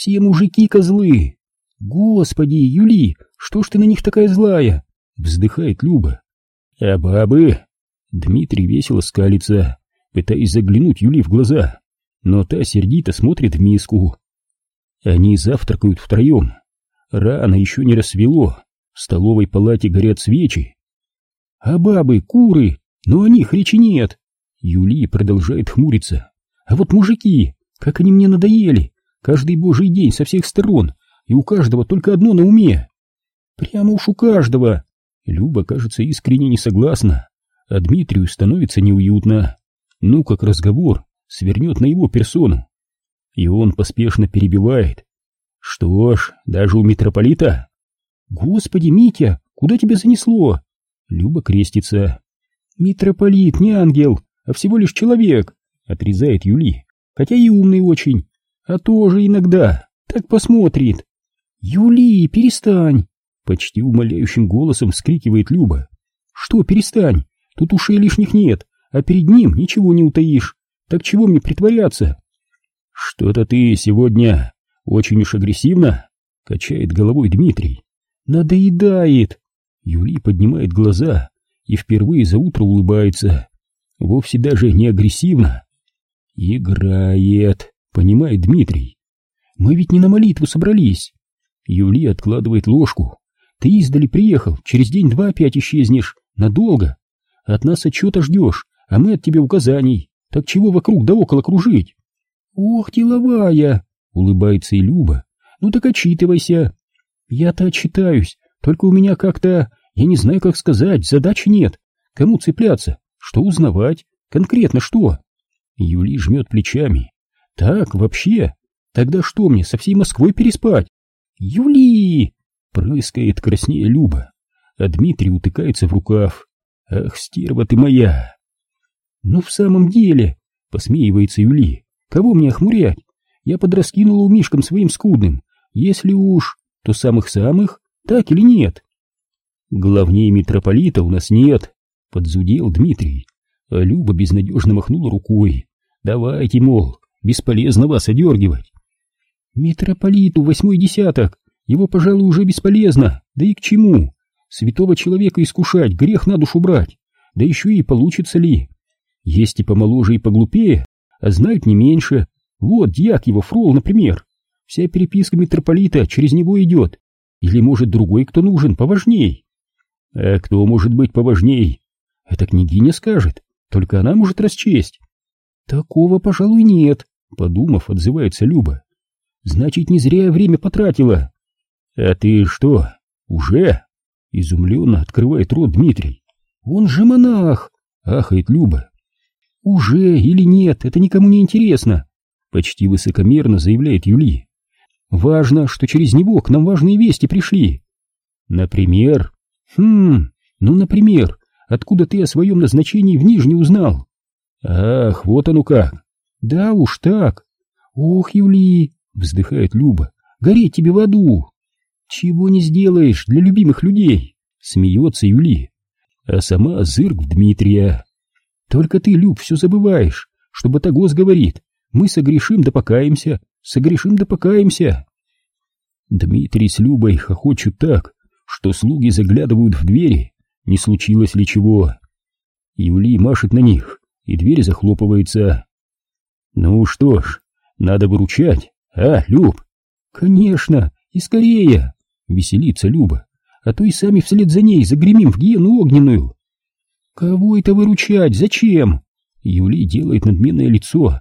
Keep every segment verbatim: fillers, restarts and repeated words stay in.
Все мужики козлы. Господи, Юли, что ж ты на них такая злая? Вздыхает Люба. А бабы? Дмитрий весело скалится, пытаясь заглянуть Юли в глаза, но та сердито смотрит в миску. Они завтракают втроем. Рано еще не рассвело. В столовой палате горят свечи. А бабы, куры, но о них речи нет. Юли продолжает хмуриться. А вот мужики, как они мне надоели. Каждый божий день со всех сторон, и у каждого только одно на уме. Прямо уж у каждого. Люба, кажется, искренне не согласна, а Дмитрию становится неуютно. Ну, как разговор свернет на его персону. И он поспешно перебивает. Что ж, даже у митрополита? Господи, Митя, куда тебя занесло? Люба крестится. Митрополит не ангел, а всего лишь человек, отрезает Юли, хотя и умный очень. А тоже иногда так посмотрит. Юли, перестань! Почти умоляющим голосом вскрикивает Люба. Что перестань? Тут ушей лишних нет, а перед ним ничего не утаишь. Так чего мне притворяться? Что-то ты сегодня очень уж агрессивно, качает головой Дмитрий. Надоедает. Юли поднимает глаза и впервые за утро улыбается. Вовсе даже не агрессивно. Играет, понимает Дмитрий. Мы ведь не на молитву собрались. Юли откладывает ложку. Ты издали приехал, через день-два опять исчезнешь. Надолго. От нас отчета ждешь, а мы от тебя указаний. Так чего вокруг да около кружить? Ох, деловая, улыбается и Люба. Ну так отчитывайся. Я-то отчитаюсь, только у меня как-то, я не знаю, как сказать, задачи нет. Кому цепляться? Что узнавать? Конкретно что? Юли жмет плечами. Так, вообще? Тогда что мне, со всей Москвой переспать? Юли! Прыскает краснее Люба, а Дмитрий утыкается в рукав. Ах, стерва ты моя! Ну в самом деле, посмеивается Юли, кого мне охмурять? Я подраскинула умишкам своим скудным. Если уж, то самых-самых, так или нет? Главнее митрополита у нас нет, подзудел Дмитрий, а Люба безнадежно махнула рукой. Давайте, мол, бесполезно вас одергивать. Митрополиту восьмой десяток, его, пожалуй, уже бесполезно, да и к чему? Святого человека искушать, грех на душу брать, да еще и получится ли? Есть и помоложе, и поглупее, а знают не меньше. Вот дьяк его, Фрол, например. Вся переписка митрополита через него идет. Или, может, другой кто нужен, поважней? А кто может быть поважней? Это княгиня скажет, только она может расчесть. Такого, пожалуй, нет, подумав, отзывается Люба. Значит, не зря я время потратила. А ты что, уже? Изумленно открывает рот Дмитрий. Он же монах, ахает Люба. Уже или нет, это никому не интересно, почти высокомерно заявляет Юли. Важно, что через него к нам важные вести пришли. Например? Хм, ну, например, откуда ты о своем назначении в Нижний узнал? Ах, вот оно как. Да уж так. Ох, Юли, вздыхает Люба, гореть тебе в аду. Чего не сделаешь для любимых людей, смеется Юли, а сама зырк в Дмитрия. Только ты, Люб, все забываешь, что Батагос говорит, мы согрешим да покаемся, согрешим да покаемся. Дмитрий с Любой хохочут так, что слуги заглядывают в двери, не случилось ли чего. Юли машет на них, и дверь захлопывается. Ну что ж, надо выручать, а, Люб? Конечно, и скорее, веселится Люба, а то и сами вслед за ней загремим в гиену огненную. Кого это выручать, зачем? Юли делает надменное лицо.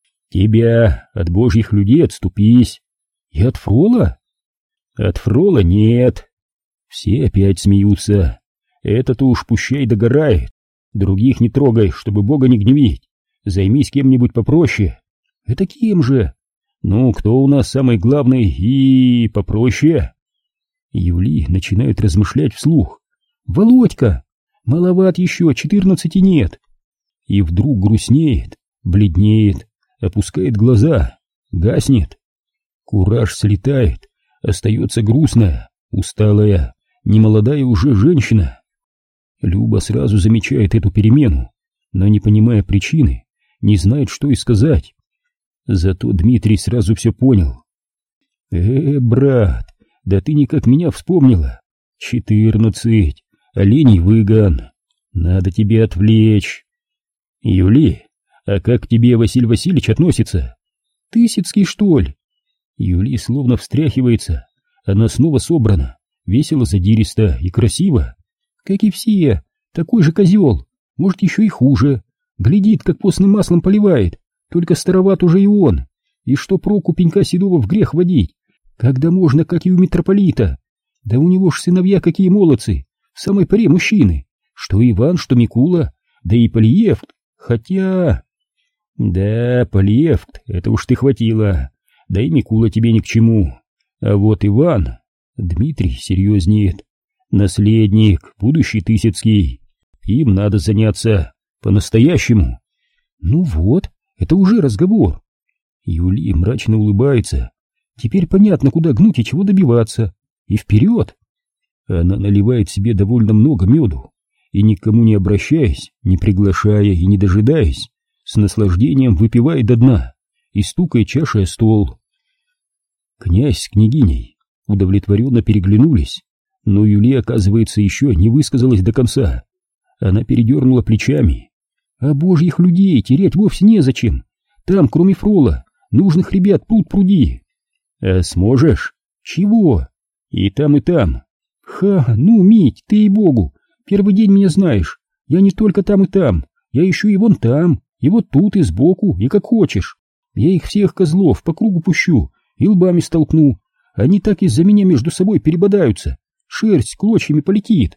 Тебя, от божьих людей отступись. И от Фрола? От Фрола нет. Все опять смеются. Это-то уж пущай догорает. Других не трогай, чтобы Бога не гневить. Займись кем-нибудь попроще. Это кем же? Ну, кто у нас самый главный и попроще? Юли начинает размышлять вслух. Володька! Маловат еще, четырнадцати нет. И вдруг грустнеет, бледнеет, опускает глаза, гаснет. Кураж слетает, остается грустная, усталая, немолодая уже женщина. Люба сразу замечает эту перемену, но, не понимая причины, не знает, что и сказать. Зато Дмитрий сразу все понял. Э, брат, да ты никак меня вспомнила. Четырнадцать, оленей выгон. Надо тебе отвлечь. Юли, а как к тебе Василий Васильевич относится? Тысяцкий, что ли? Юли словно встряхивается. Она снова собрана, весело, задиристо и красиво. Как и все, такой же козел, может еще и хуже. Глядит, как постным маслом поливает, только староват уже и он. И что проку пенька седого в грех водить, когда можно, как и у митрополита? Да у него ж сыновья какие молодцы, в самой паре мужчины. Что Иван, что Микула, да и Полиевт. Хотя... Да, Полиевт, это уж ты хватило. Да и Микула тебе ни к чему. А вот Иван... Дмитрий серьезнеет. Наследник, будущий Тысяцкий. Им надо заняться по-настоящему. Ну вот, это уже разговор. Юлия мрачно улыбается. Теперь понятно, куда гнуть и чего добиваться. И вперед! Она наливает себе довольно много меду и, никому не обращаясь, не приглашая и не дожидаясь, с наслаждением выпивает до дна и стукает чашей о стол. Князь с княгиней удовлетворенно переглянулись, но Юлия, оказывается, еще не высказалась до конца. Она передернула плечами. А божьих людей терять вовсе незачем. Там, кроме Фрола, нужных ребят пруд-пруди. А сможешь? Чего? И там, и там. Ха, ну, Мить, ты, ей-богу, первый день меня знаешь. Я не только там и там, я еще и вон там, и вот тут, и сбоку, и как хочешь. Я их всех козлов по кругу пущу и лбами столкну. Они так из-за меня между собой перебодаются. Шерсть клочьями полетит.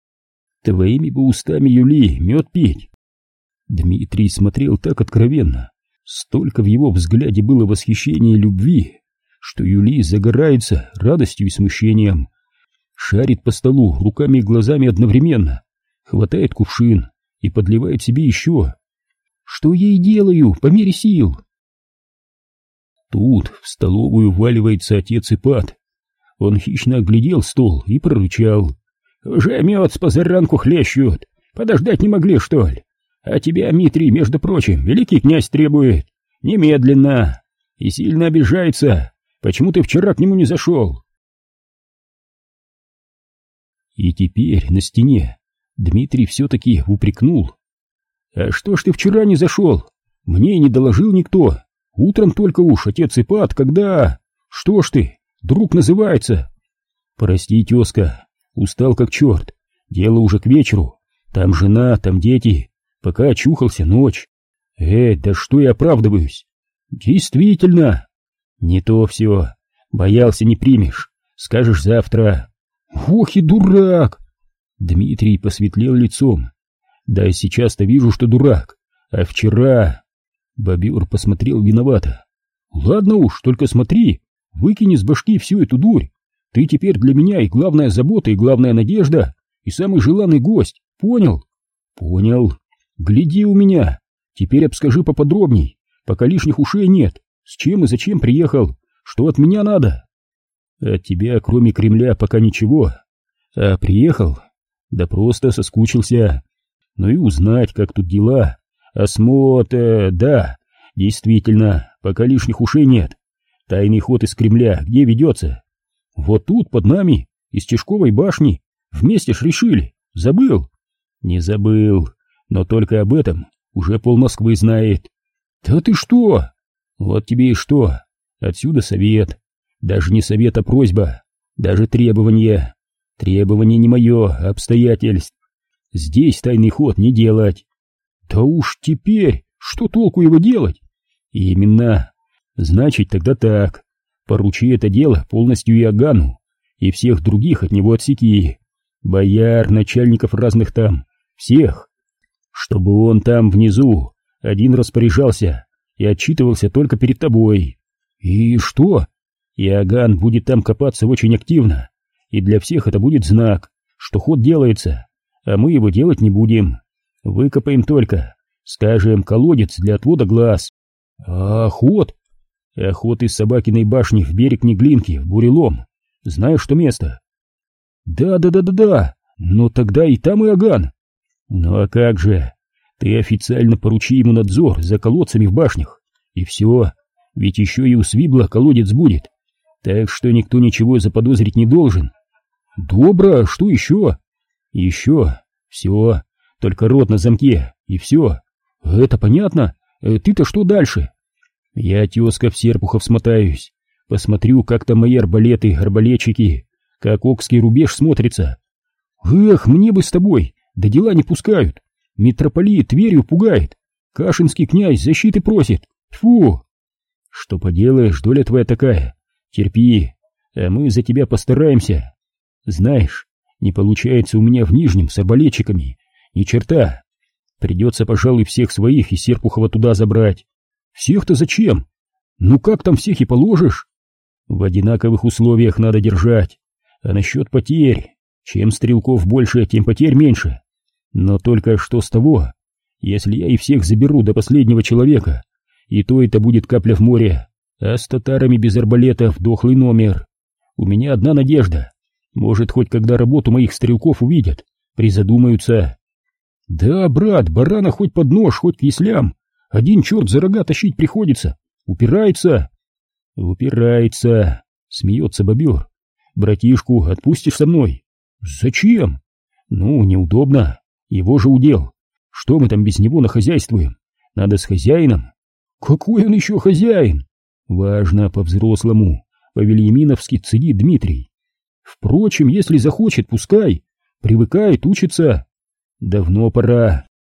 Твоими бы устами, Юли, мед пить. Дмитрий смотрел так откровенно. Столько в его взгляде было восхищения и любви, что Юли загорается радостью и смущением. Шарит по столу руками и глазами одновременно, хватает кувшин и подливает себе еще. Что я и делаю, по мере сил. Тут в столовую вваливается отец Ипат. Он хищно оглядел стол и прорычал: «Уже мед с позаранку хлещут, подождать не могли, что ли? А тебя, Митрий, между прочим, великий князь требует. Немедленно. И сильно обижается. Почему ты вчера к нему не зашел?» И теперь на стене Дмитрий все-таки упрекнул: «А что ж ты вчера не зашел? Мне не доложил никто. Утром только уж, отец Ипат, когда... Что ж ты, друг называется?» «Прости, тезка, устал как черт. Дело уже к вечеру. Там жена, там дети. Пока очухался, ночь. Э, да что я оправдываюсь? Действительно. Не то все. Боялся, не примешь. Скажешь завтра». «Ох и дурак!» Дмитрий посветлел лицом. «Да, сейчас-то вижу, что дурак. А вчера...» Бобер посмотрел виновато. «Ладно уж, только смотри, выкини с башки всю эту дурь. Ты теперь для меня и главная забота, и главная надежда, и самый желанный гость. Понял?» «Понял. Гляди у меня. Теперь обскажи поподробней, пока лишних ушей нет. С чем и зачем приехал? Что от меня надо?» «От тебя, кроме Кремля, пока ничего. А приехал? Да просто соскучился. Ну и узнать, как тут дела. Осмотр, да, действительно, пока лишних ушей нет. Тайный ход из Кремля где ведется? Вот тут, под нами, из Чешковой башни. Вместе ж решили. Забыл?» «Не забыл, но только об этом уже пол Москвы знает». «Да ты что?» «Вот тебе и что. Отсюда совет. Даже не совет, а просьба. Даже требование. Требование не мое, а обстоятельств. Здесь тайный ход не делать». «Да уж теперь, что толку его делать?» «Именно. Значит, тогда так. Поручи это дело полностью Иоганну, и всех других от него отсеки. Бояр, начальников разных там, всех. Чтобы он там внизу один распоряжался и отчитывался только перед тобой. И что? Иоганн будет там копаться очень активно, и для всех это будет знак, что ход делается, а мы его делать не будем. Выкопаем только, скажем, колодец для отвода глаз. А ход? А ход из Собакиной башни в берег Неглинки, в Бурелом. Знаешь, что место?» «Да-да-да-да-да, но тогда и там Иоганн». «Ну а как же? Ты официально поручи ему надзор за колодцами в башнях, и все, ведь еще и у Свибла колодец будет. Так что никто ничего заподозрить не должен. Добро, что еще? Еще. Все. Только рот на замке, и все. Это понятно? Ты-то что дальше? Я, тезка, в Серпухов смотаюсь. Посмотрю, как там мои арбалеты, арбалетчики, как Окский рубеж смотрится. Эх, мне бы с тобой, да дела не пускают. Митрополит Тверью пугает. Кашинский князь защиты просит. Тьфу! Что поделаешь, доля твоя такая. Терпи, а мы за тебя постараемся. Знаешь, не получается у меня в Нижнем с арбалетчиками. Ни черта. Придется, пожалуй, всех своих из Серпухова туда забрать. Всех-то зачем? Ну как там всех и положишь? В одинаковых условиях надо держать. А насчет потерь, чем стрелков больше, тем потерь меньше. Но только что с того, если я и всех заберу до последнего человека, и то это будет капля в море, а с татарами без арбалетов дохлый номер. У меня одна надежда. Может, хоть когда работу моих стрелков увидят, призадумаются. Да, брат, барана хоть под нож, хоть к яслям. Один черт за рога тащить приходится. Упирается. Упирается, смеется бобер. Братишку отпустишь со мной? Зачем? Ну, неудобно. Его же удел. Что мы там без него нахозяйствуем? Надо с хозяином. Какой он еще хозяин? Важно, по-взрослому. По-вильяминовски цедит Дмитрий. Впрочем, если захочет, пускай. Привыкает, учится. Давно пора.